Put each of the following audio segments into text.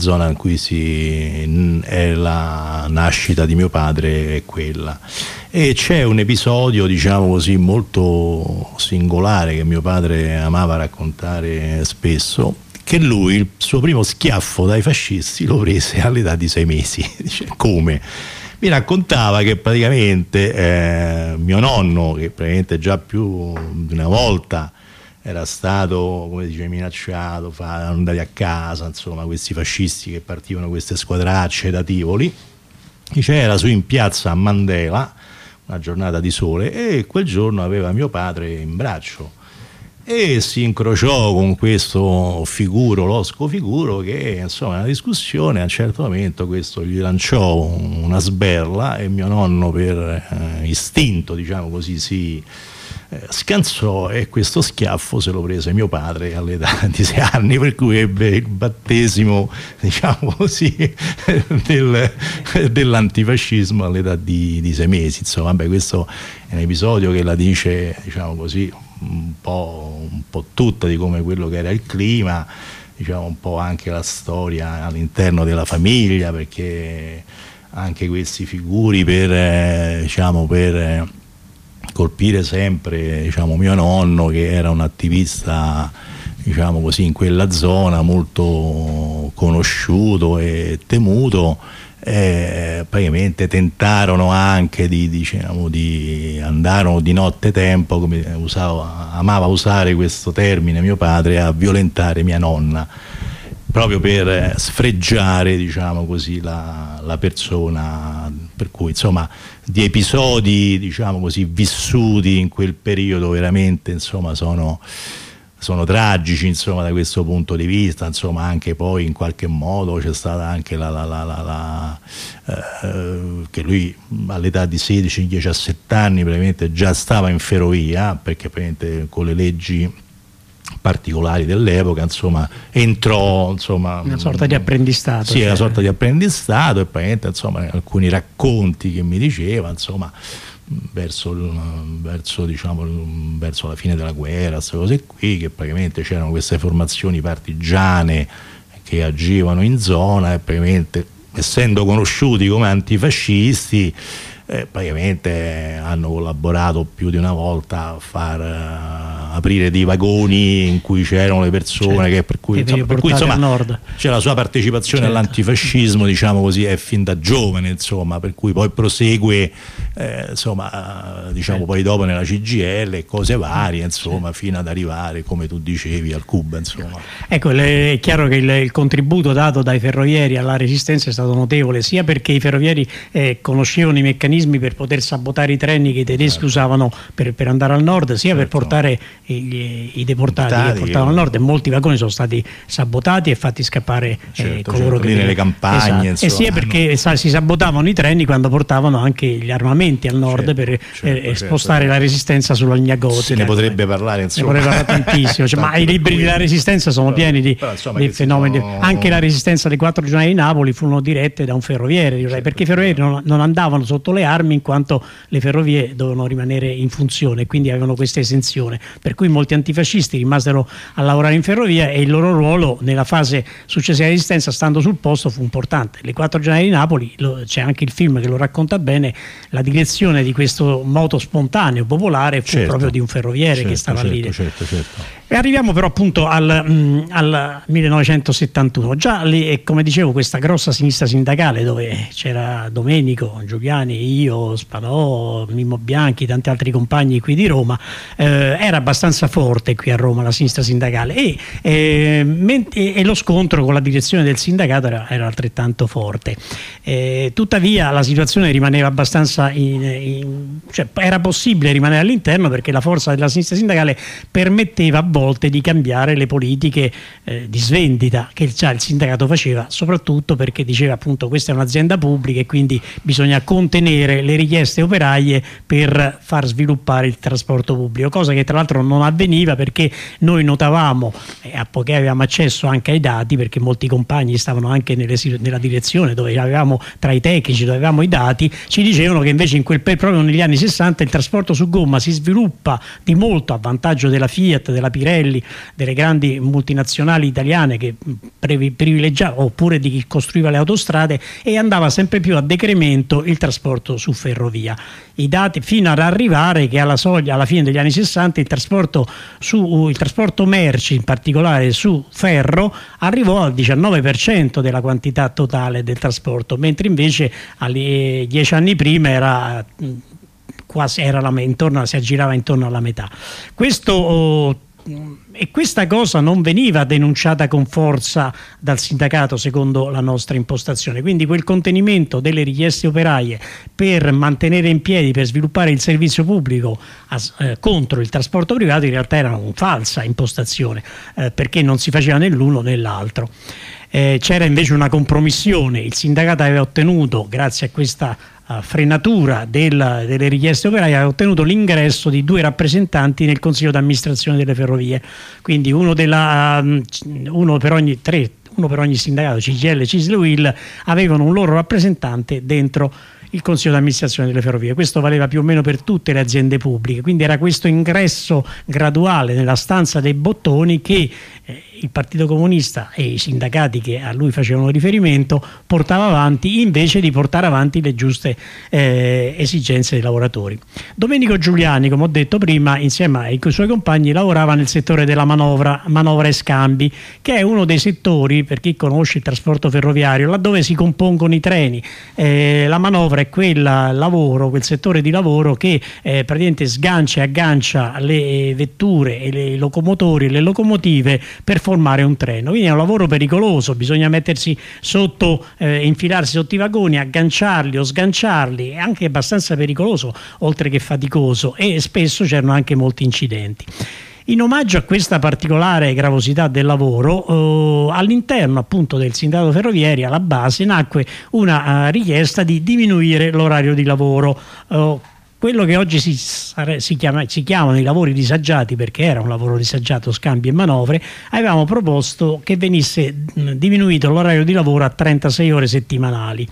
zona in cui è la nascita di mio padre è quella. E c'è un episodio, diciamo così, molto singolare che mio padre amava raccontare spesso, che lui il suo primo schiaffo dai fascisti lo prese all'età di 6 mesi. Dice, come? Mi raccontava che praticamente mio nonno, che praticamente già più di una volta era stato, come dice, minacciato, andati a casa, insomma, questi fascisti che partivano queste squadracce da Tivoli, dice, era su in piazza a Mandela, una giornata di sole, e quel giorno aveva mio padre in braccio e si incrociò con questo losco figuro che, insomma, una discussione, a un certo momento questo gli lanciò una sberla e mio nonno per istinto, diciamo così, si scansò, e questo schiaffo se lo prese mio padre all'età di 6 anni, per cui ebbe il battesimo, diciamo così, dell'antifascismo all'età di 6 mesi. Insomma, vabbè, questo è un episodio che la dice, diciamo così, un po' tutta di come quello che era il clima, diciamo un po' anche la storia all'interno della famiglia, perché anche questi figuri per colpire sempre, diciamo, mio nonno, che era un attivista, diciamo così, in quella zona molto conosciuto e temuto, praticamente tentarono anche andarono di notte tempo, come amava usare questo termine mio padre, a violentare mia nonna, proprio per sfregiare, diciamo così, la persona. Per cui, insomma, di episodi, diciamo così, vissuti in quel periodo veramente, insomma, sono tragici, insomma, da questo punto di vista. Insomma, anche poi in qualche modo c'è stata anche che lui all'età di 16-17 anni praticamente già stava in ferrovia, perché praticamente con le leggi particolari dell'epoca, insomma, entrò, insomma, una sorta di apprendistato. Sì, una sorta di apprendistato, e praticamente, insomma, alcuni racconti che mi diceva, insomma, verso la fine della guerra, queste cose qui, che praticamente c'erano queste formazioni partigiane che agivano in zona, e praticamente, essendo conosciuti come antifascisti, praticamente hanno collaborato più di una volta a far aprire dei vagoni in cui c'erano le persone, che per cui insomma nord. C'è la sua partecipazione all'antifascismo, diciamo così, è fin da giovane, insomma, per cui poi prosegue, insomma, diciamo, poi dopo nella CGIL e cose varie, insomma, fino ad arrivare, come tu dicevi, al CUB, insomma. Ecco, è chiaro che il contributo dato dai ferrovieri alla resistenza è stato notevole, sia perché i ferrovieri conoscevano i meccanismi per poter sabotare i treni che i tedeschi usavano per andare al nord, sia per portare i deportati che portavano al nord, e molti vagoni sono stati sabotati e fatti scappare coloro che nelle campagne, insomma, e sia perché si sabotavano i treni quando portavano anche gli armamenti al nord per spostare la resistenza sulla linea gotica. Se ne potrebbe parlare, insomma. Ne potrebbe parlare tantissimo, ma i libri della resistenza sono pieni di fenomeni. Anche la resistenza dei 4 giornali di Napoli furono dirette da un ferroviere, direi, perché i ferrovieri non andavano sotto le armi in quanto le ferrovie dovevano rimanere in funzione, quindi avevano questa esenzione, per cui molti antifascisti rimasero a lavorare in ferrovia, e il loro ruolo nella fase successiva alla resistenza, stando sul posto, fu importante. Le 4 giornate di Napoli, c'è anche il film che lo racconta bene, la direzione di questo moto spontaneo popolare fu proprio di un ferroviere che stava lì. E arriviamo però appunto al 1971, già lì, come dicevo, questa grossa sinistra sindacale, dove c'era Domenico, Giuliani, io, Spanò, Mimmo Bianchi, tanti altri compagni qui di Roma, era abbastanza forte qui a Roma la sinistra sindacale, e lo scontro con la direzione del sindacato era altrettanto forte. Tuttavia la situazione rimaneva abbastanza cioè era possibile rimanere all'interno, perché la forza della sinistra sindacale permetteva a volte di cambiare le politiche di svendita che già il sindacato faceva, soprattutto perché diceva, appunto, questa è un'azienda pubblica e quindi bisogna contenere le richieste operaie per far sviluppare il trasporto pubblico, cosa che tra l'altro non avveniva perché noi notavamo, poiché avevamo accesso anche ai dati, perché molti compagni stavano anche nella direzione dove avevamo tra i tecnici, dove avevamo i dati, ci dicevano che invece proprio negli anni 60 il trasporto su gomma si sviluppa di molto a vantaggio della Fiat, della Pirelli, delle grandi multinazionali italiane che privilegiavano, oppure di chi costruiva le autostrade, e andava sempre più a decremento il trasporto su ferrovia. I dati fino ad arrivare che alla fine degli anni 60 il trasporto merci, in particolare su ferro, arrivò al 19% della quantità totale del trasporto, mentre invece 10 anni prima si aggirava intorno alla metà. Questa cosa non veniva denunciata con forza dal sindacato secondo la nostra impostazione, quindi quel contenimento delle richieste operaie per mantenere in piedi, per sviluppare il servizio pubblico contro il trasporto privato, in realtà era una falsa impostazione, perché non si faceva né l'uno né l'altro. C'era invece una compromissione, il sindacato aveva ottenuto, grazie a questa frenatura delle richieste operaie, ha ottenuto l'ingresso di 2 rappresentanti nel consiglio d'amministrazione delle ferrovie, quindi uno per ogni sindacato, CGIL, CISL, UIL, avevano un loro rappresentante dentro il consiglio d'amministrazione delle ferrovie. Questo valeva più o meno per tutte le aziende pubbliche, quindi era questo ingresso graduale nella stanza dei bottoni che il Partito Comunista e i sindacati che a lui facevano riferimento portava avanti, invece di portare avanti le giuste esigenze dei lavoratori. Domenico Giuliani, come ho detto prima, insieme ai suoi compagni lavorava nel settore della manovra e scambi, che è uno dei settori, per chi conosce il trasporto ferroviario, laddove si compongono i treni. La manovra è quel settore di lavoro che praticamente sgancia e aggancia le vetture e le locomotori e le locomotive per formare un treno. Quindi è un lavoro pericoloso, bisogna mettersi sotto, infilarsi sotto i vagoni, agganciarli o sganciarli, è anche abbastanza pericoloso oltre che faticoso, e spesso c'erano anche molti incidenti. In omaggio a questa particolare gravosità del lavoro, all'interno appunto del sindacato ferroviario, alla base, nacque una richiesta di diminuire l'orario di lavoro. Quello che oggi si chiamano i lavori disagiati, perché era un lavoro disagiato, scambi e manovre, avevamo proposto che venisse diminuito l'orario di lavoro a 36 ore settimanali.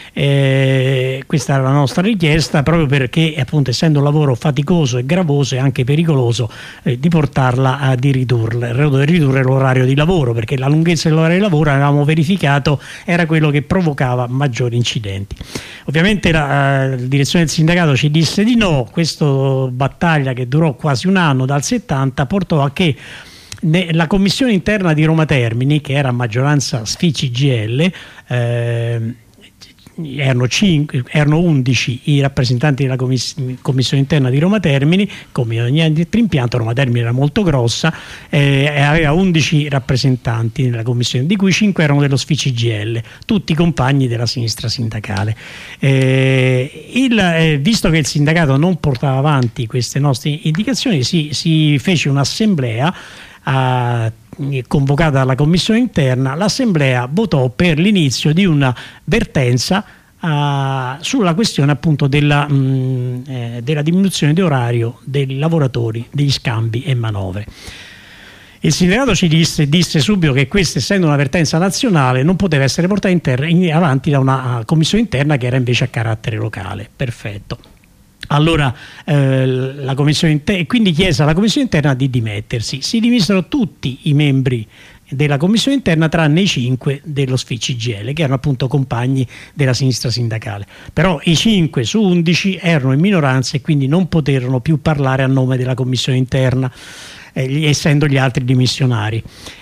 Questa era la nostra richiesta, proprio perché appunto, essendo un lavoro faticoso e gravoso e anche pericoloso, di portarla di ridurre l'orario di lavoro, perché la lunghezza dell'orario di lavoro, avevamo verificato, era quello che provocava maggiori incidenti. Ovviamente la direzione del sindacato ci disse di no. Questa battaglia, che durò quasi un anno, dal 70, portò a che la commissione interna di Roma Termini, che era a maggioranza SFI-CGIL, erano 11 i rappresentanti della commissione interna di Roma Termini. Come ogni altro impianto, Roma Termini era molto grossa, aveva 11 rappresentanti nella commissione, di cui 5 erano dello SFI-CGIL, tutti compagni della sinistra sindacale. Visto che il sindacato non portava avanti queste nostre indicazioni, si fece un'assemblea convocata dalla commissione interna. L'assemblea votò per l'inizio di una vertenza sulla questione appunto della diminuzione di orario dei lavoratori degli scambi e manovre. Il sindacato ci disse subito che questa, essendo una vertenza nazionale, non poteva essere portata avanti da una commissione interna che era invece a carattere locale. Perfetto. Allora la commissione quindi chiese alla commissione interna di dimettersi. Si dimisero tutti i membri della commissione interna, tranne i 5 dello SFI-CGIL, che erano appunto compagni della sinistra sindacale. Però i 5 su 11 erano in minoranza e quindi non poterono più parlare a nome della commissione interna, essendo gli altri dimissionari.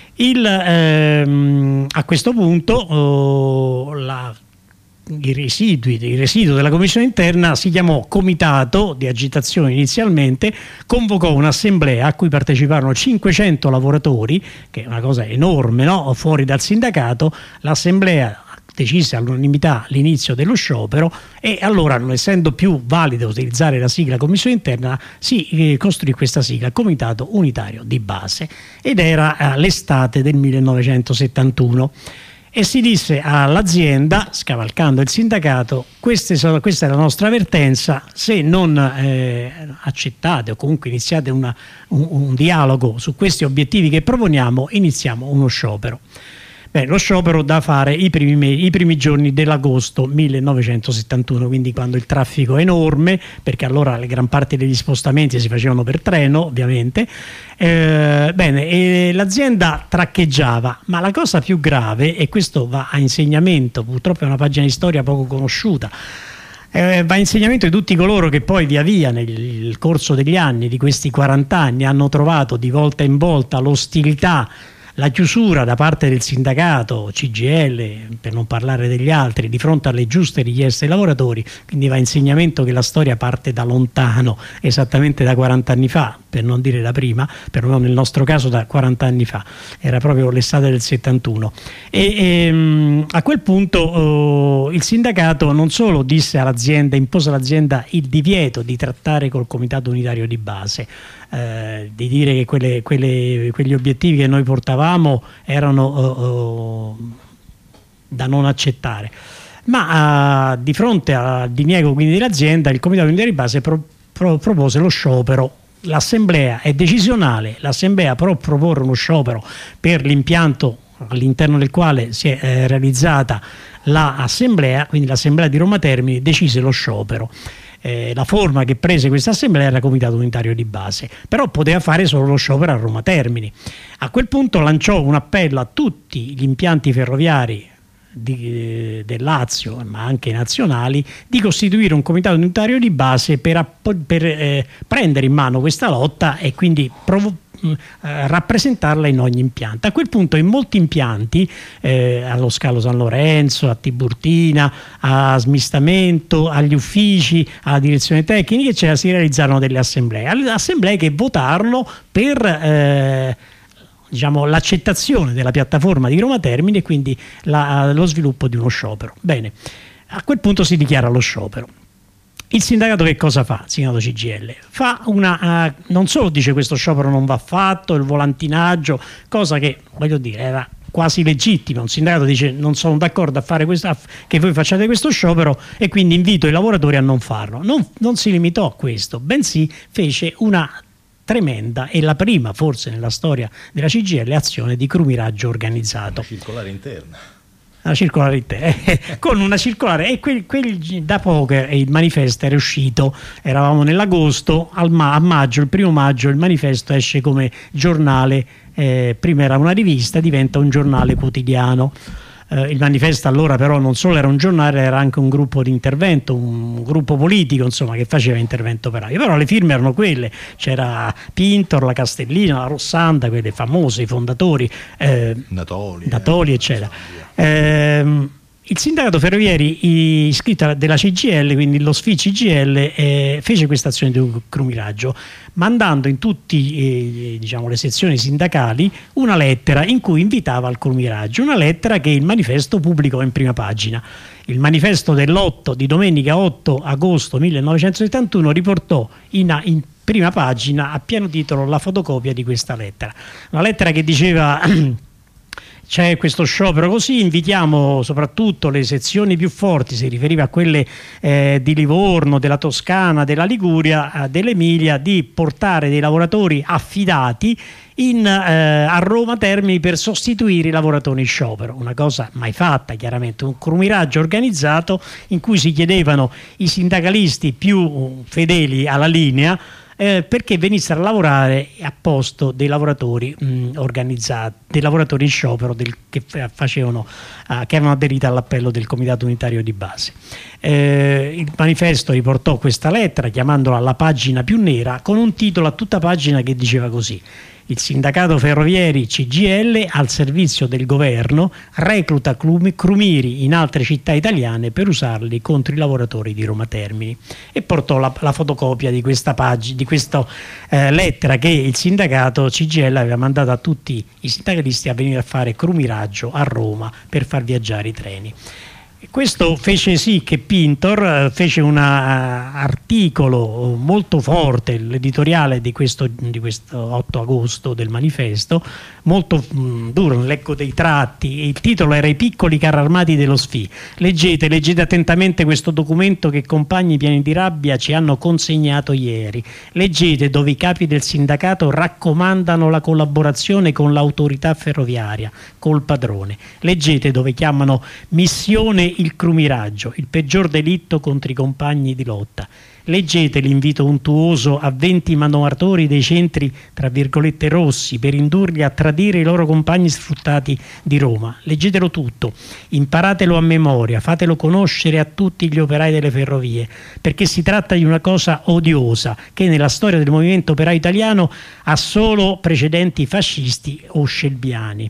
A questo punto il residuo della commissione interna si chiamò Comitato di Agitazione inizialmente, convocò un'assemblea a cui parteciparono 500 lavoratori, che è una cosa enorme, no? Fuori dal sindacato. L'assemblea decise all'unanimità l'inizio dello sciopero, e allora, non essendo più valido utilizzare la sigla commissione interna, si costruì questa sigla, Comitato Unitario di Base, ed era l'estate del 1971. e si disse all'azienda, scavalcando il sindacato: questa è la nostra avvertenza, se non accettate o comunque iniziate un dialogo su questi obiettivi che proponiamo, iniziamo uno sciopero. Lo sciopero da fare i primi giorni dell'agosto 1971, quindi quando il traffico è enorme, perché allora la gran parte degli spostamenti si facevano per treno, ovviamente. E l'azienda traccheggiava, ma la cosa più grave, e questo va a insegnamento, purtroppo è una pagina di storia poco conosciuta, va a insegnamento di tutti coloro che poi via via nel corso degli anni, di questi 40 anni, hanno trovato di volta in volta l'ostilità, la chiusura da parte del sindacato, CGIL, per non parlare degli altri, di fronte alle giuste richieste dei lavoratori. Quindi va a insegnamento che la storia parte da lontano, esattamente da 40 anni fa, per non dire da prima, perlomeno nel nostro caso da 40 anni fa, era proprio l'estate del 71. A quel punto il sindacato non solo disse all'azienda, impose all'azienda il divieto di trattare col comitato unitario di base, di dire che quegli obiettivi che noi portavamo erano da non accettare, ma di fronte al diniego quindi dell'azienda, il comitato unitario di base propose lo sciopero. L'assemblea è decisionale, l'assemblea può proporre uno sciopero per l'impianto all'interno del quale si è realizzata l'assemblea, quindi l'assemblea di Roma Termini decise lo sciopero. La forma che prese questa assemblea era Comitato Unitario di Base, però poteva fare solo lo sciopero a Roma Termini. A quel punto lanciò un appello a tutti gli impianti ferroviari del Lazio, ma anche nazionali, di costituire un comitato unitario di base per prendere in mano questa lotta e quindi rappresentarla in ogni impianto. A quel punto in molti impianti, allo scalo San Lorenzo, a Tiburtina, a Smistamento, agli uffici, alla direzione tecnica, eccetera, si realizzarono delle assemblee che votarono per l'accettazione della piattaforma di Roma Termini e quindi lo sviluppo di uno sciopero. Bene, a quel punto si dichiara lo sciopero. Il sindacato che cosa fa? Il sindacato CGIL fa non solo dice questo sciopero non va fatto, il volantinaggio, cosa che, voglio dire, era quasi legittima. Un sindacato dice: non sono d'accordo a fare che voi facciate questo sciopero e quindi invito i lavoratori a non farlo. Non si limitò a questo, bensì fece una tremenda, e la prima forse nella storia della CGIL, azione di crumiraggio organizzato. Una circolare interna. Con una circolare, e da poco il manifesto era uscito, eravamo nell'agosto, a maggio, il 1° maggio il manifesto esce come giornale, prima era una rivista, diventa un giornale quotidiano. Il manifesto allora però non solo era un giornale, era anche un gruppo di intervento, un gruppo politico, insomma, che faceva intervento operaio. Però le firme erano quelle, c'era Pintor, la Castellina, la Rossanda, quelle famose, i fondatori, Natoli, eccetera. Il sindacato ferrovieri iscritto della CGIL, quindi lo SFI CGIL, fece questa azione di crumiraggio, mandando in tutte le sezioni sindacali una lettera in cui invitava al crumiraggio, una lettera che il manifesto pubblicò in prima pagina. Il manifesto di domenica 8 agosto 1971 riportò in prima pagina a pieno titolo la fotocopia di questa lettera. Una lettera che diceva: c'è questo sciopero così, invitiamo soprattutto le sezioni più forti, si riferiva a quelle di Livorno, della Toscana, della Liguria, dell'Emilia, di portare dei lavoratori affidati a Roma Termini per sostituire i lavoratori in sciopero. Una cosa mai fatta, chiaramente, un crumiraggio organizzato in cui si chiedevano i sindacalisti più fedeli alla linea perché venissero a lavorare a posto dei lavoratori organizzati, dei lavoratori in sciopero che avevano aderito all'appello del Comitato Unitario di Base. Il manifesto riportò questa lettera chiamandola la pagina più nera, con un titolo a tutta pagina che diceva così: il sindacato ferrovieri CGIL al servizio del governo recluta crumiri in altre città italiane per usarli contro i lavoratori di Roma Termini, e portò la fotocopia di questa lettera che il sindacato CGIL aveva mandato a tutti i sindacalisti a venire a fare crumiraggio a Roma per far viaggiare i treni. Questo fece sì che Pintor fece un articolo molto forte, l'editoriale di questo 8 agosto del Manifesto, molto duro, leggo dei tratti, il titolo era I piccoli carri armati dello SFI. Leggete attentamente questo documento che compagni pieni di rabbia ci hanno consegnato ieri. Leggete dove i capi del sindacato raccomandano la collaborazione con l'autorità ferroviaria, col padrone. Leggete dove chiamano missione il crumiraggio, il peggior delitto contro i compagni di lotta. Leggete l'invito untuoso a 20 manomatori dei centri, tra virgolette, rossi, per indurli a tradire i loro compagni sfruttati di Roma. Leggetelo tutto, imparatelo a memoria, fatelo conoscere a tutti gli operai delle ferrovie, perché si tratta di una cosa odiosa che nella storia del movimento operaio italiano ha solo precedenti fascisti o scelbiani.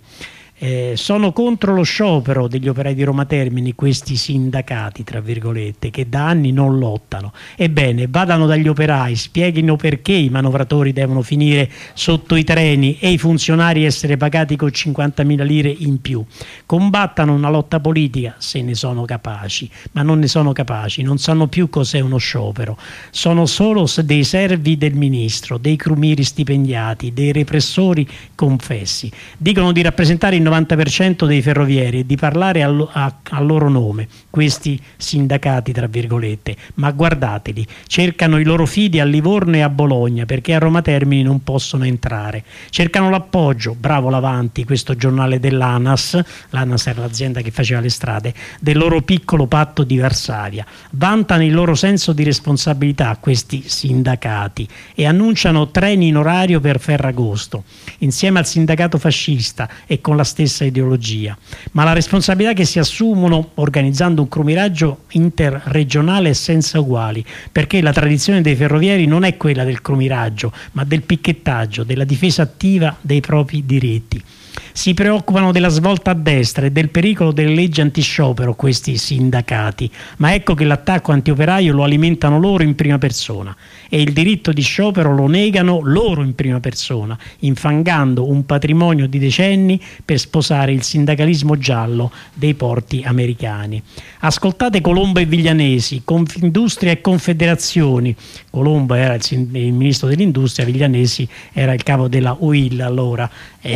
Sono contro lo sciopero degli operai di Roma Termini questi sindacati, tra virgolette, che da anni non lottano. Ebbene, vadano dagli operai, spieghino perché i manovratori devono finire sotto i treni e i funzionari essere pagati con 50.000 lire in più. Combattano una lotta politica se ne sono capaci, ma non ne sono capaci, non sanno più cos'è uno sciopero. Sono solo dei servi del ministro, dei crumiri stipendiati, dei repressori confessi. Dicono di rappresentare il 90% dei ferrovieri e di parlare a loro nome, questi sindacati, tra virgolette, ma guardateli, cercano i loro fidi a Livorno e a Bologna perché a Roma Termini non possono entrare, cercano l'appoggio, bravo l'Avanti, questo giornale dell'ANAS, l'ANAS era l'azienda che faceva le strade, del loro piccolo patto di Varsavia, vantano il loro senso di responsabilità questi sindacati e annunciano treni in orario per Ferragosto, insieme al sindacato fascista e con la stessa ideologia, ma la responsabilità che si assumono organizzando un crumiraggio interregionale è senza uguali, perché la tradizione dei ferrovieri non è quella del crumiraggio, ma del picchettaggio, della difesa attiva dei propri diritti. Si preoccupano della svolta a destra e del pericolo delle leggi antisciopero questi sindacati, ma ecco che l'attacco antioperaio lo alimentano loro in prima persona e il diritto di sciopero lo negano loro in prima persona, infangando un patrimonio di decenni per sposare il sindacalismo giallo dei porti americani. Ascoltate Colombo e Viglianesi, Confindustria e Confederazioni. Colombo era il ministro dell'industria, Viglianesi era il capo della UIL allora.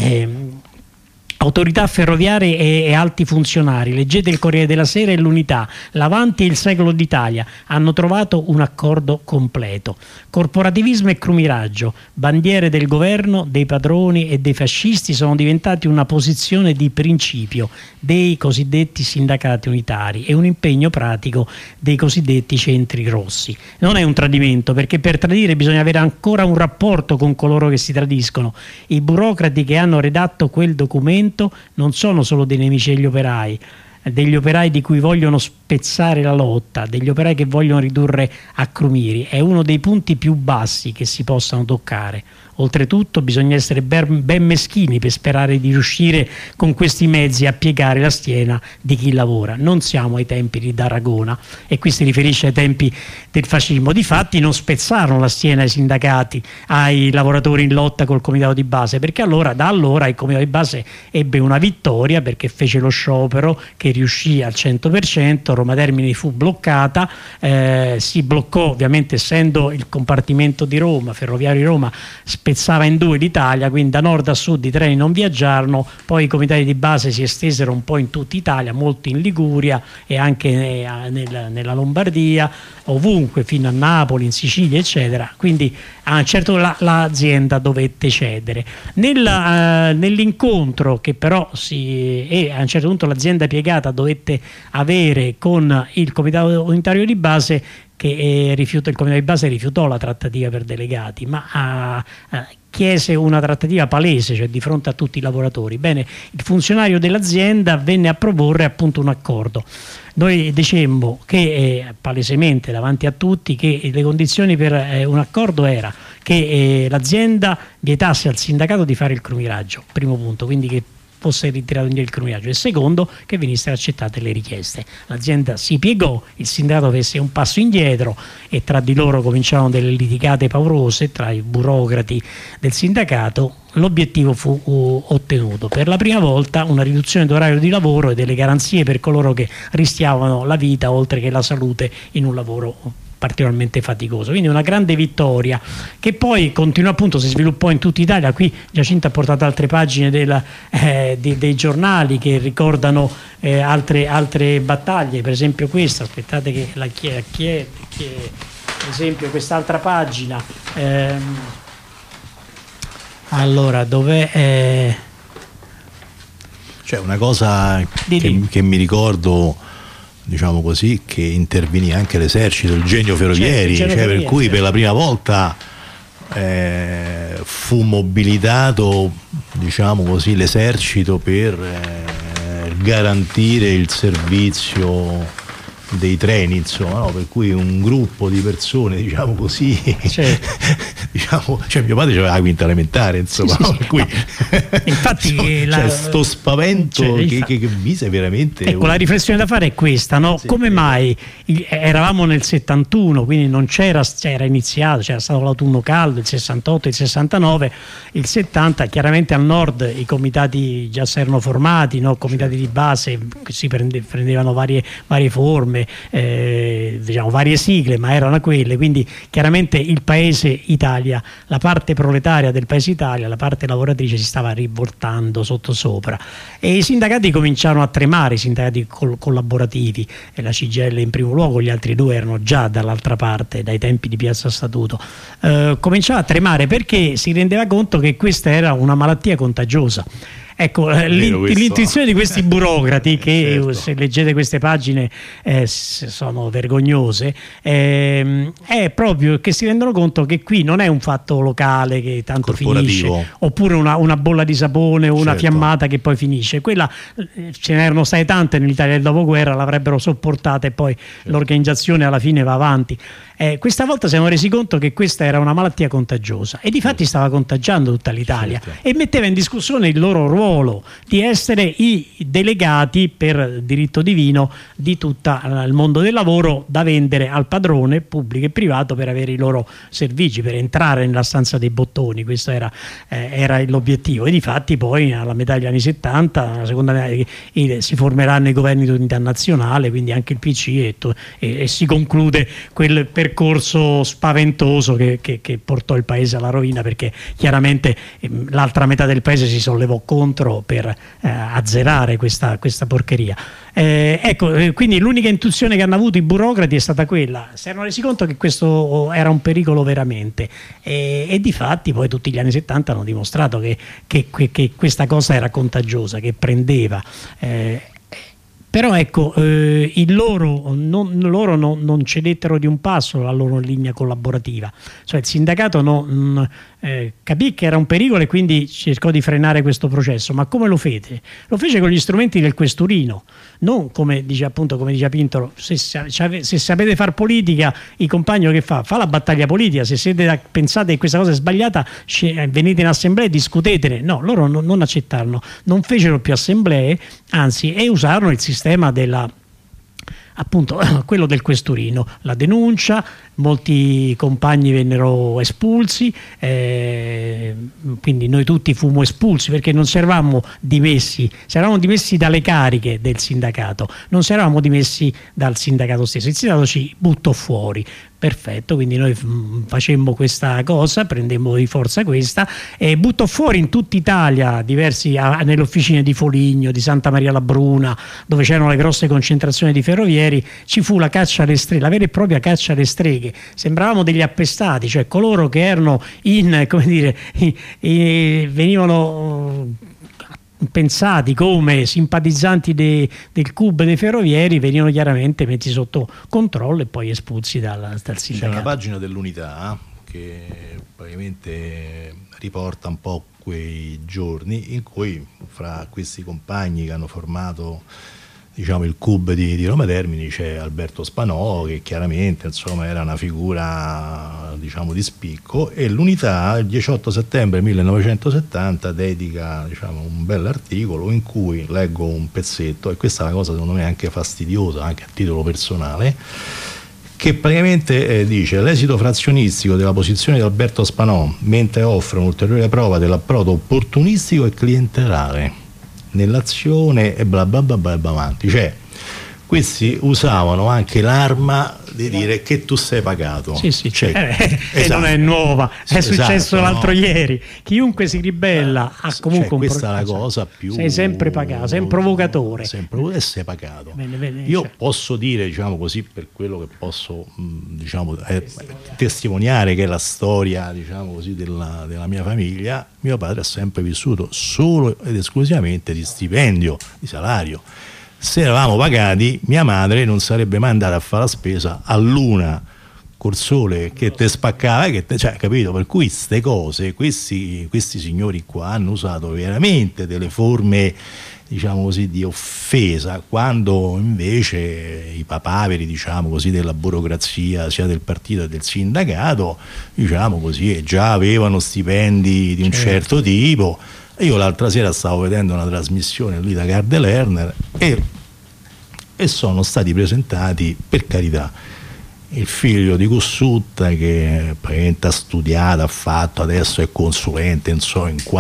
Autorità ferroviarie e alti funzionari, leggete il Corriere della Sera e l'Unità, l'Avanti e il Secolo d'Italia hanno trovato un accordo completo. Corporativismo e crumiraggio, bandiere del governo, dei padroni e dei fascisti sono diventati una posizione di principio dei cosiddetti sindacati unitari e un impegno pratico dei cosiddetti centri rossi. Non è un tradimento, perché per tradire bisogna avere ancora un rapporto con coloro che si tradiscono. I burocrati che hanno redatto quel documento non sono solo dei nemici degli operai di cui vogliono spezzare la lotta, degli operai che vogliono ridurre a crumiri, è uno dei punti più bassi che si possano toccare. Oltretutto bisogna essere ben meschini per sperare di riuscire con questi mezzi a piegare la schiena di chi lavora. Non siamo ai tempi di D'Aragona, e qui si riferisce ai tempi del fascismo. Difatti non spezzarono la schiena ai sindacati, ai lavoratori in lotta col comitato di base, perché da allora il comitato di base ebbe una vittoria perché fece lo sciopero che riuscì al 100%, Roma Termini fu bloccata, si bloccò ovviamente essendo il compartimento di Roma, Ferroviario di Roma, spezzava in due l'Italia, quindi da nord a sud i treni non viaggiarono, poi i comitati di base si estesero un po' in tutta Italia, molti in Liguria e anche nella Lombardia, ovunque, fino a Napoli, in Sicilia, eccetera. Quindi a un certo punto l'azienda dovette cedere. Nell'incontro che però a un certo punto l'azienda piegata dovette avere con il comitato unitario di base, che il comitato di base rifiutò la trattativa per delegati, ma chiese una trattativa palese, cioè di fronte a tutti i lavoratori. Bene, il funzionario dell'azienda venne a proporre appunto un accordo. Noi dicemmo che palesemente davanti a tutti che le condizioni per un accordo era che l'azienda vietasse al sindacato di fare il crumiraggio, primo punto, quindi che fosse ritirato indietro il croniaggio, e secondo che venissero accettate le richieste. L'azienda si piegò, il sindacato fece un passo indietro e tra di loro cominciarono delle litigate paurose tra i burocrati del sindacato. L'obiettivo fu ottenuto. Per la prima volta una riduzione d'orario di lavoro e delle garanzie per coloro che rischiavano la vita oltre che la salute in un lavoro particolarmente faticoso. Quindi una grande vittoria che poi continuò, appunto, si sviluppò in tutta Italia. Qui Giacinto ha portato altre pagine dei giornali che ricordano altre battaglie, per esempio questa, aspettate che la per esempio quest'altra pagina, allora dov'è? C'è una cosa che mi ricordo, diciamo così, che intervenì anche l'esercito, il Genio Ferrovieri, per cui per la prima volta fu mobilitato, diciamo così, l'esercito per garantire il servizio dei treni, insomma, no? Per cui un gruppo di persone, diciamo così, diciamo, cioè mio padre aveva la quinta elementare, insomma, sì, no? Per cui, infatti c'è sto spavento che mise veramente. Ecco, la riflessione da fare è questa, no? Come mai eravamo nel 71, quindi non c'era iniziato, c'era stato l'autunno caldo, il 68, il 69, il 70, chiaramente al nord i comitati già si erano formati, no? Comitati di base che si prendevano varie forme, diciamo varie sigle, ma erano quelle, quindi chiaramente il paese Italia, la parte proletaria del paese Italia, la parte lavoratrice si stava rivoltando sottosopra e i sindacati cominciarono a tremare, i sindacati collaborativi, e la CGIL in primo luogo, gli altri due erano già dall'altra parte dai tempi di Piazza Statuto, cominciava a tremare perché si rendeva conto che questa era una malattia contagiosa. Ecco, l'intuizione di questi burocrati che certo, se leggete queste pagine sono vergognose, è proprio che si rendono conto che qui non è un fatto locale che tanto finisce, oppure una bolla di sapone o una fiammata che poi finisce. Quella ce n'erano state tante nell'Italia del dopoguerra, l'avrebbero sopportata e poi l'organizzazione alla fine va avanti. Questa volta siamo resi conto che questa era una malattia contagiosa e difatti stava contagiando tutta l'Italia e metteva in discussione il loro ruolo di essere i delegati per diritto divino di tutto il mondo del lavoro da vendere al padrone pubblico e privato per avere i loro servizi, per entrare nella stanza dei bottoni. Questo era l'obiettivo e difatti poi alla metà degli anni 70, la seconda metà, si formeranno i governi di unità nazionale, quindi anche il PC e si conclude quel percorso spaventoso che portò il paese alla rovina, perché chiaramente l'altra metà del paese si sollevò contro per azzerare questa porcheria. Quindi l'unica intuizione che hanno avuto i burocrati è stata quella, si erano resi conto che questo era un pericolo veramente e difatti poi tutti gli anni 70 hanno dimostrato che questa cosa era contagiosa, che prendeva. Però ecco, loro non cedettero di un passo la loro linea collaborativa, cioè il sindacato capì che era un pericolo e quindi cercò di frenare questo processo. Ma come lo fece? Lo fece con gli strumenti del questurino, non come dice Pinto, se sapete far politica, il compagno che fa la battaglia politica, se pensate che questa cosa è sbagliata venite in assemblea e discutetene. No, loro non accettarono, non fecero più assemblee, anzi, e usarono il sistema appunto quello del questurino, la denuncia, molti compagni vennero espulsi, quindi noi tutti fummo espulsi perché non eravamo dimessi dalle cariche del sindacato, non eravamo dimessi dal sindacato stesso, il sindacato ci buttò fuori. Perfetto, quindi noi facemmo questa cosa, prendemmo di forza questa e buttò fuori in tutta Italia nelle officine di Foligno, di Santa Maria la Bruna, dove c'erano le grosse concentrazioni di ferrovieri, ci fu la caccia alle streghe, la vera e propria caccia alle streghe. Sembravamo degli appestati, cioè coloro che erano venivano pensati come simpatizzanti del CUB dei ferrovieri, venivano chiaramente messi sotto controllo e poi espulsi dal sindacato. C'è una pagina dell'Unità che praticamente riporta un po' quei giorni in cui fra questi compagni che hanno formato diciamo il CUB di Roma Termini c'è Alberto Spanò, che chiaramente insomma era una figura diciamo di spicco, e l'Unità il 18 settembre 1970 dedica diciamo un bell'articolo in cui leggo un pezzetto, e questa è una cosa secondo me anche fastidiosa anche a titolo personale, che praticamente dice: l'esito frazionistico della posizione di Alberto Spanò, mentre offre un'ulteriore prova dell'approdo opportunistico e clientelare nell'azione e bla bla bla bla bla avanti. Cioè questi usavano anche l'arma di dire che tu sei pagato. Sì, sì. Cioè, e non è nuova, è successo l'altro ieri. Chiunque si ribella ha comunque un questa è la cosa più. Sei sempre pagato, sei un provocatore. E sei pagato. Bene, io posso dire, diciamo così, per quello che posso diciamo testimoniare, che è la storia, diciamo così, della mia famiglia. Mio padre ha sempre vissuto solo ed esclusivamente di stipendio, di salario. Se eravamo pagati, mia madre non sarebbe mai andata a fare la spesa a luna col sole che te spaccava, cioè, capito? Per cui queste cose, questi signori qua hanno usato veramente delle forme, diciamo così, di offesa, quando invece i papaveri, diciamo così, della burocrazia sia del partito che del sindacato, diciamo così, già avevano stipendi di un certo tipo. Io l'altra sera stavo vedendo una trasmissione lì da Garde Lerner e sono stati presentati, per carità, il figlio di Cossutta, che praticamente ha studiato, ha fatto, adesso è consulente, non so in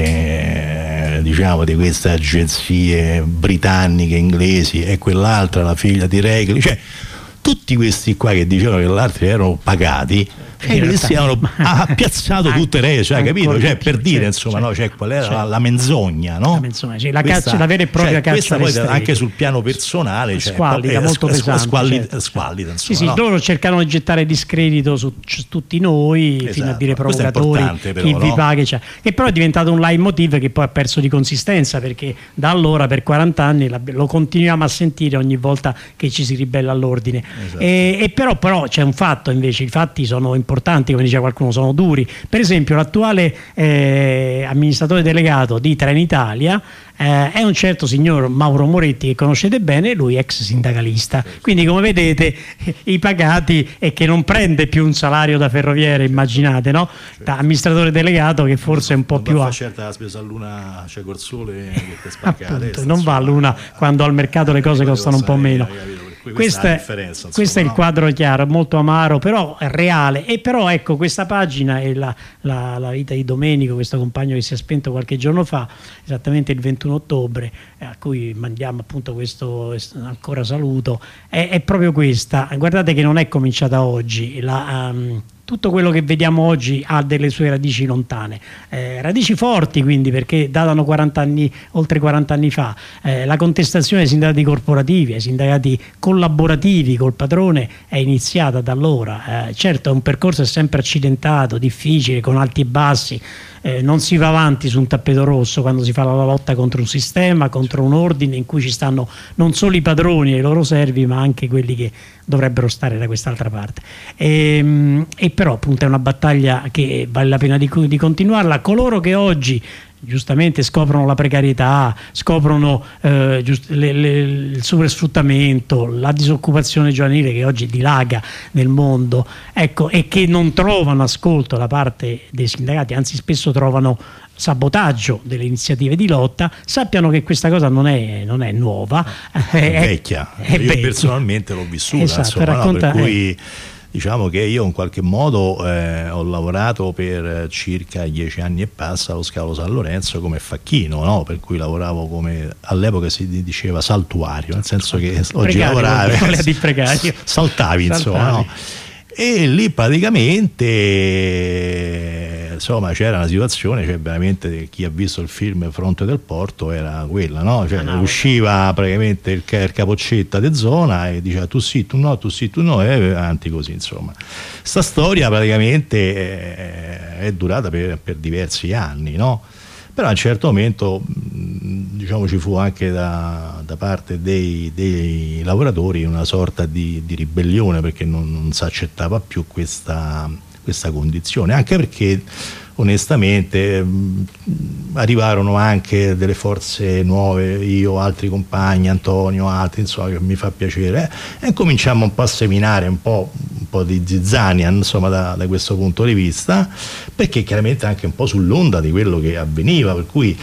quale diciamo di queste agenzie britanniche, inglesi, e quell'altra la figlia di Regli, cioè tutti questi qua che dicevano che gli altri erano pagati, e questi hanno piazzato tutte le, cioè, capito? Cioè, per dire, insomma, no? Cioè, qual era la menzogna, no? La menzogna, cioè, la vera e propria caccia poi anche sul piano personale, cioè, squallida, molto pesante, squallida, insomma, sì, no? Loro cercano di gettare discredito su tutti noi, fino a dire provocatori, però, chi vi paga, cioè. Che però è diventato un leitmotiv che poi ha perso di consistenza, perché da allora per 40 anni lo continuiamo a sentire ogni volta che ci si ribella all'ordine. E però c'è un fatto, invece, i fatti sono importanti, come diceva qualcuno, sono duri. Per esempio l'attuale amministratore delegato di Trenitalia è un certo signor Mauro Moretti, che conoscete bene, lui ex sindacalista, quindi come vedete i pagati, e che non prende più un salario da ferroviere, immaginate, no? Da amministratore delegato, che forse è un po' più fa certa la spesa a luna, c'è col sole che spacca appunto, non va a luna quando al mercato le cose costano un po' meno. Questo è il quadro chiaro, molto amaro, però è reale. E però ecco, questa pagina è la vita di Domenico, questo compagno che si è spento qualche giorno fa, esattamente il 21 ottobre, a cui mandiamo appunto questo ancora saluto. È proprio questa. Guardate che non è cominciata oggi. Tutto quello che vediamo oggi ha delle sue radici lontane, radici forti, quindi, perché datano oltre 40 anni fa. La contestazione ai sindacati corporativi, ai sindacati collaborativi col padrone è iniziata da allora. Certo, è un percorso sempre accidentato, difficile, con alti e bassi. Non si va avanti su un tappeto rosso quando si fa la lotta contro un sistema, contro un ordine in cui ci stanno non solo i padroni e i loro servi, ma anche quelli che dovrebbero stare da quest'altra parte. E però appunto è una battaglia che vale la pena di continuarla. Coloro che oggi giustamente scoprono la precarietà, scoprono il supersfruttamento, la disoccupazione giovanile che oggi dilaga nel mondo, ecco, e che non trovano ascolto da parte dei sindacati, anzi spesso trovano sabotaggio delle iniziative di lotta, sappiano che questa cosa non è nuova, è vecchia. Io personalmente l'ho vissuta, esatto, insomma, no? Per cui diciamo che io in qualche modo ho lavorato per circa 10 anni e passa allo scalo San Lorenzo come facchino, no? Per cui lavoravo come, all'epoca si diceva, saltuario, nel senso che oggi lavoravi, saltavi, insomma, no? E lì praticamente insomma c'era una situazione, cioè veramente chi ha visto il film Fronte del Porto era quella, no? Cioè usciva praticamente il capoccetta de zona e diceva tu sì, tu no, tu sì, tu no, e avanti così, insomma. Sta storia praticamente è durata per diversi anni, no? Però a un certo momento diciamo ci fu anche da parte dei lavoratori una sorta di ribellione, perché non si accettava più questa condizione, anche perché onestamente arrivarono anche delle forze nuove, io, altri compagni, Antonio, altri, insomma, che mi fa piacere, e cominciamo un po' a seminare un po' di zizzania, insomma, da questo punto di vista, perché chiaramente anche un po' sull'onda di quello che avveniva, per cui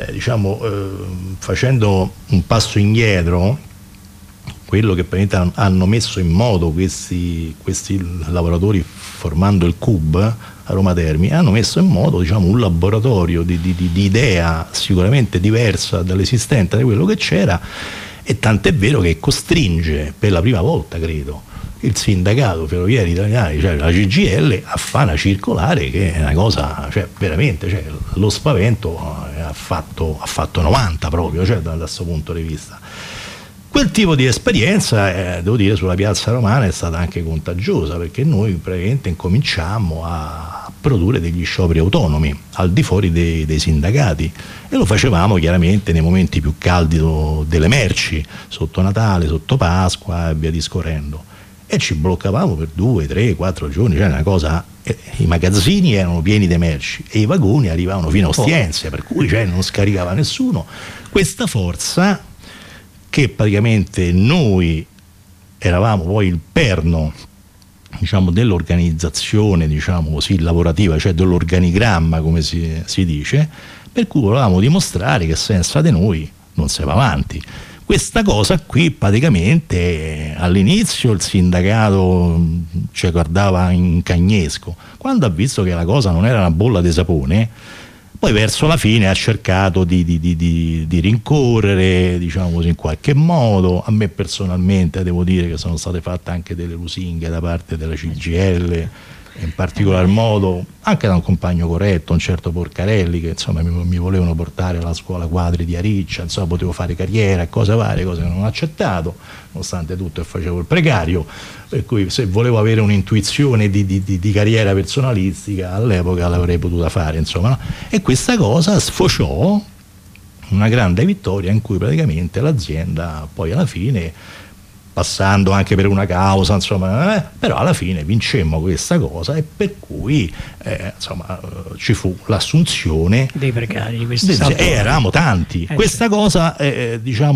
facendo un passo indietro, quello che hanno messo in modo questi lavoratori formando il CUB a Roma Termini, hanno messo in modo un laboratorio di idea sicuramente diversa dall'esistente, da quello che c'era, e tant'è vero che costringe per la prima volta, credo, il sindacato ferroviario italiano, cioè la CGIL, a fare una circolare che è una cosa, veramente, lo spavento ha fatto 90 proprio, da questo punto di vista. Quel tipo di esperienza, devo dire, sulla piazza romana è stata anche contagiosa, perché noi praticamente incominciammo a produrre degli scioperi autonomi al di fuori dei sindacati, e lo facevamo chiaramente nei momenti più caldi delle merci, sotto Natale, sotto Pasqua e via discorrendo, e ci bloccavamo per 2, 3, 4 giorni, una cosa, i magazzini erano pieni di merci e i vagoni arrivavano fino a Ostiense, per cui non scaricava nessuno. Questa forza, che praticamente noi eravamo poi il perno, dell'organizzazione, lavorativa, cioè dell'organigramma, come si dice, per cui volevamo dimostrare che senza di noi non si va avanti. Questa cosa qui praticamente all'inizio il sindacato ci guardava in cagnesco, quando ha visto che la cosa non era una bolla di sapone, poi verso la fine ha cercato di rincorrere, in qualche modo. A me personalmente devo dire che sono state fatte anche delle lusinghe da parte della CGIL, in particolar modo anche da un compagno corretto, un certo Porcarelli, che mi volevano portare alla scuola quadri di Ariccia, potevo fare carriera e cose varie, cose che non ho accettato, nonostante tutto, e facevo il precario, per cui se volevo avere un'intuizione di carriera personalistica all'epoca l'avrei potuta fare, no? E questa cosa sfociò una grande vittoria, in cui praticamente l'azienda poi alla fine, passando anche per una causa, però alla fine vincemmo questa cosa, e per cui ci fu l'assunzione dei precari, eravamo tanti. Questa cosa è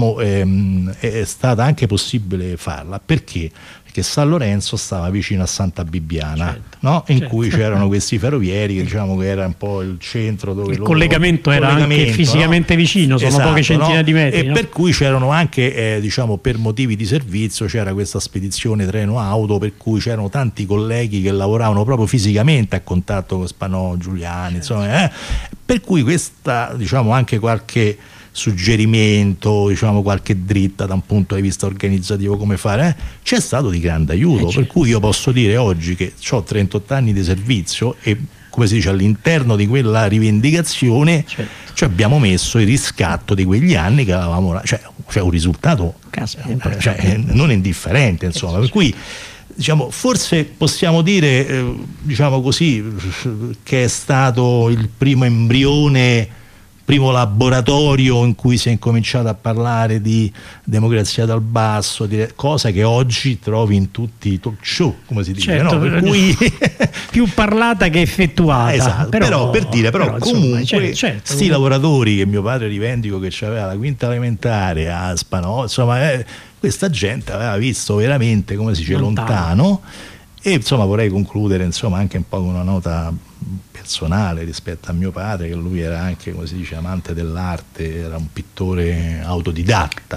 stata anche possibile farla perché San Lorenzo stava vicino a Santa Bibbiana, in cui c'erano questi ferrovieri che che era un po' il centro dove il collegamento era anche fisicamente vicino, sono poche centinaia di metri, e per cui c'erano anche per motivi di servizio, c'era questa spedizione treno-auto, per cui c'erano tanti colleghi che lavoravano proprio fisicamente a contatto con Spanò, Giuliani, per cui questa anche qualche suggerimento, qualche dritta da un punto di vista organizzativo come fare, c'è stato di grande aiuto, per cui io posso dire oggi che ho 38 anni di servizio e, come si dice, all'interno di quella rivendicazione ci abbiamo messo il riscatto di quegli anni che avevamo, un risultato non indifferente, per cui forse possiamo dire che è stato il primo embrione, primo laboratorio in cui si è incominciato a parlare di democrazia dal basso, cosa che oggi trovi in tutti i talk show, come si dice, per cui più parlata che effettuata. Esatto, però comunque sti lavoratori che mio padre rivendico che aveva la quinta elementare a Spanò, questa gente aveva visto veramente, come si dice, lontano. E vorrei concludere anche un po' con una nota personale rispetto a mio padre, che lui era anche, come si dice, amante dell'arte, era un pittore autodidatta,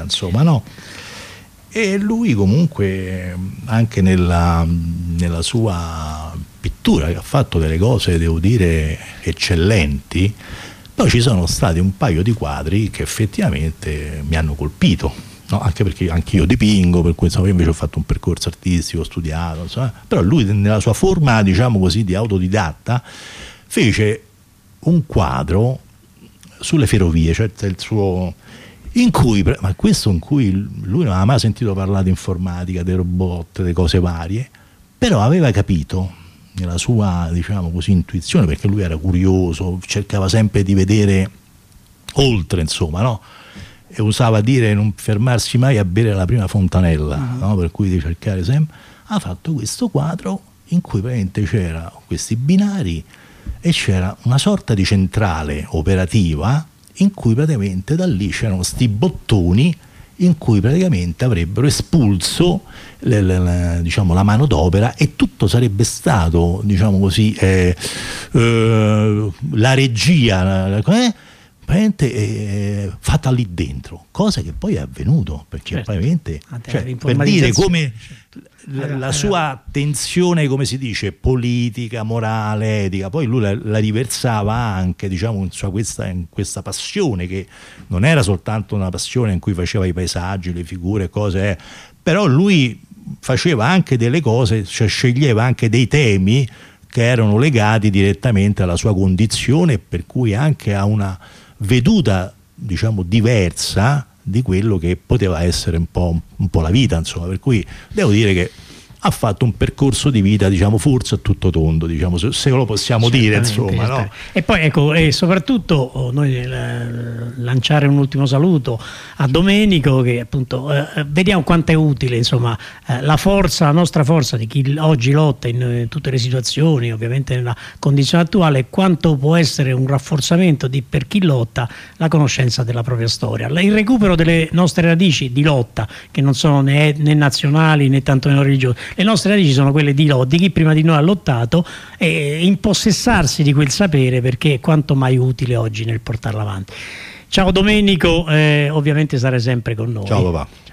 e lui comunque anche nella sua pittura, che ha fatto delle cose, devo dire, eccellenti. Poi ci sono stati un paio di quadri che effettivamente mi hanno colpito. Anche perché anch'io dipingo, per cui io invece ho fatto un percorso artistico, ho studiato, però lui nella sua forma di autodidatta fece un quadro sulle ferrovie, il suo, in cui lui non aveva mai sentito parlare di informatica, dei robot, delle cose varie, però aveva capito nella sua intuizione, perché lui era curioso, cercava sempre di vedere oltre, e usava dire non fermarsi mai a bere la prima fontanella, per cui di cercare sempre. Ha fatto questo quadro in cui praticamente c'era questi binari e c'era una sorta di centrale operativa in cui praticamente da lì c'erano sti bottoni in cui praticamente avrebbero espulso diciamo, la manodopera, e tutto sarebbe stato, diciamo così, la regia fatta lì dentro, cosa che poi è avvenuto, perché praticamente, per dire come la sua attenzione, come si dice, politica, morale, etica, poi lui la riversava anche, diciamo, in questa passione, che non era soltanto una passione in cui faceva i paesaggi, le figure, cose, però lui faceva anche delle cose, cioè sceglieva anche dei temi che erano legati direttamente alla sua condizione, per cui anche a una veduta, diciamo, diversa di quello che poteva essere un po' la vita, insomma. Per cui devo dire che ha fatto un percorso di vita, diciamo, forse a tutto tondo, diciamo, se lo possiamo dire, insomma, no? E poi ecco, e soprattutto noi lanciare un ultimo saluto a Domenico, che appunto vediamo quanto è utile, insomma, la nostra forza di chi oggi lotta in tutte le situazioni, ovviamente nella condizione attuale, quanto può essere un rafforzamento per chi lotta la conoscenza della propria storia, il recupero delle nostre radici di lotta, che non sono né nazionali né tantomeno religiose. Le nostre radici sono quelle di chi prima di noi ha lottato, e impossessarsi di quel sapere, perché è quanto mai utile oggi nel portarlo avanti. Ciao Domenico, ovviamente sarai sempre con noi. Ciao papà.